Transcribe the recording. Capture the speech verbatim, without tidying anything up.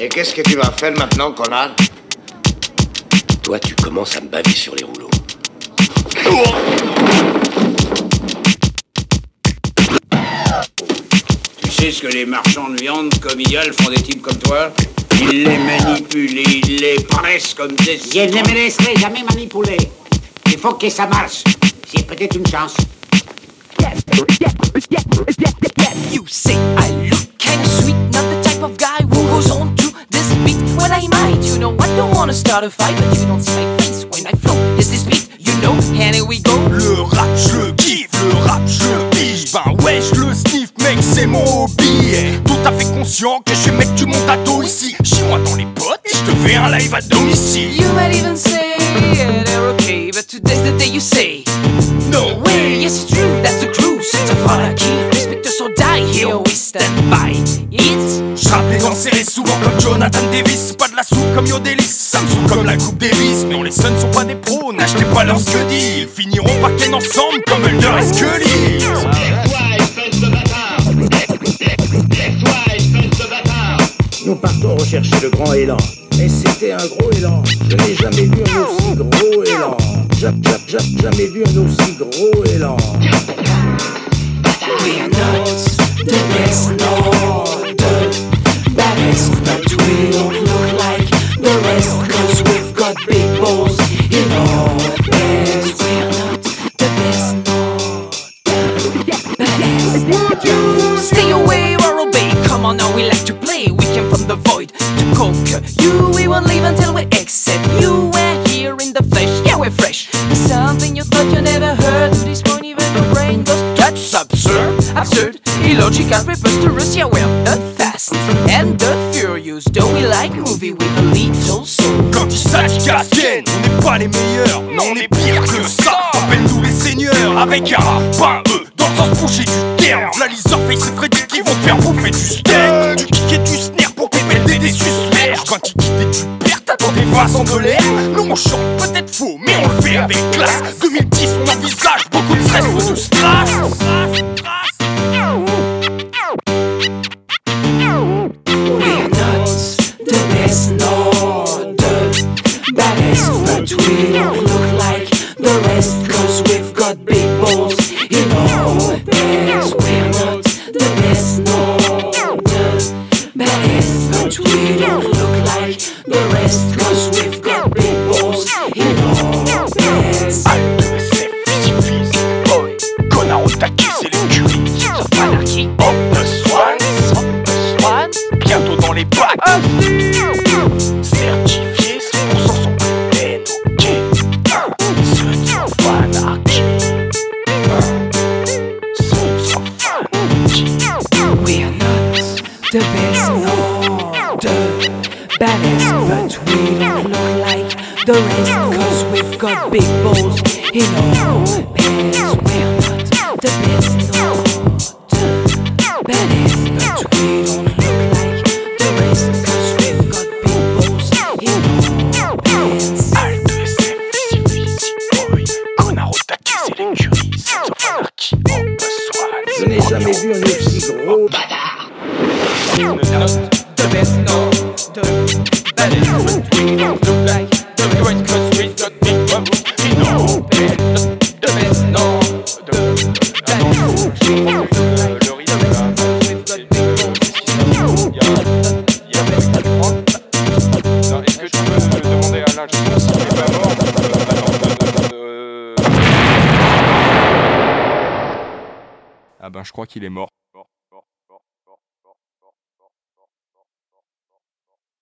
Et qu'est-ce que tu vas faire maintenant, connard? Toi, tu commences à me baver sur les rouleaux. Tu sais ce que les marchands de viande comme Iyal font des types comme toi? Ils les manipulent et ils les pressent comme des... Je ne me laisserai jamais manipuler. Il faut que ça marche. C'est peut-être une chance. You say I look kinda sweet, not the type of guy who goes on to this beat. When I might, you know, I don't wanna start a fight, but you don't see my face when I flow. Is this beat, you know, and here we go. Le rap, je le kiffe, le rap, je le pige. Ben ouais, je le sniff, mec, c'est mon hobby. Tout à fait conscient que je suis mec du monde à dos ici. Chez moi dans les potes, et je te fais un live à domicile. You might even say, yeah, they're okay, but today's the day you say No way. Yes, it's true, that's the crew, c'est un fanaki. Respect us or die, here we stand by it. J'rappe les gants serrés souvent comme Jonathan Davis. Pas de la soupe comme Yodelis, Samsung comme la Coupe Davis. Mais on les Suns sont pas des pros, n'achetez pas leur Scuddy. Ils finiront par ken ensemble comme Mulder et Scully. Nous partons rechercher le grand élan. Et c'était un gros élan. Je n'ai jamais vu un aussi gros élan. Jap, jap, jap, jamais vu un aussi gros élan. We are not the best, nor the baddest, but we don't look like the rest, cause we've got big balls in our pants. We are not the best, nor the baddest. Stay away or obey, come on now, we like to play. We came from the void to conquer you. We won't leave until we accept you. We're here in the flesh, yeah, we're fresh. Something you thought you never heard. To this point even your brain goes, that's absurd, absurd, illogical, preposterous. Yeah, we're the fast and the furious. Though we like movie with a little soul. Quand il s'agit casquenne, on n'est pas les meilleurs. Non, on est pire que ça. Appelle-nous les seigneurs avec un A, pas un E. Dans le sens bouché du terme. La Leatherface et Freddy qui vont te faire bouffer du steak. Du kick et du snare pour péter des suspects. Quand il quitte et tu perds, t'attends des Vincent de l'air. Nous on chante peut-être faux, mais on le fait avec classe. deux mille dix, on envisage beaucoup de stress, beaucoup de strass. We're not the best nor the baddest, but we don't look like the rest, cause we've got big balls in our pants. We're not the best nor the baddest, but we don't look like the rest, cause we've got big balls in our pants. Boy, connard au taquet, c'est l'écurie. The Fanarchy, Hop, the Swans. Swan, Bientôt dans les bacs. Certifié cent pour cent sans peine. Ok, ce sont Fanarchy. Ce sont Fanarchy. we are not the best nor the baddest, but we don't look like the rest, cause we've got big balls in our pants. We're not the best nor the baddest, but we don't look like the rest, cause we've got big balls in our pants. Alt S F, Civici, Boy, connard au taquet, c'est l'écurie. Ce sont Fanarchy. Hop, the Swans. Je n'ai jamais vu un aussi gros Bâtard. The best nor the baddest, but we don't look like the rest, cause we've got big balls in our pants. The best nor the baddest, but we don't look like the rest, cause we've got big balls in our pants. Non, est-ce que je peux demander à Alain, je sais pas s'il est pas mort. Euh, attends, euh, euh... Ah ben je crois qu'il est mort.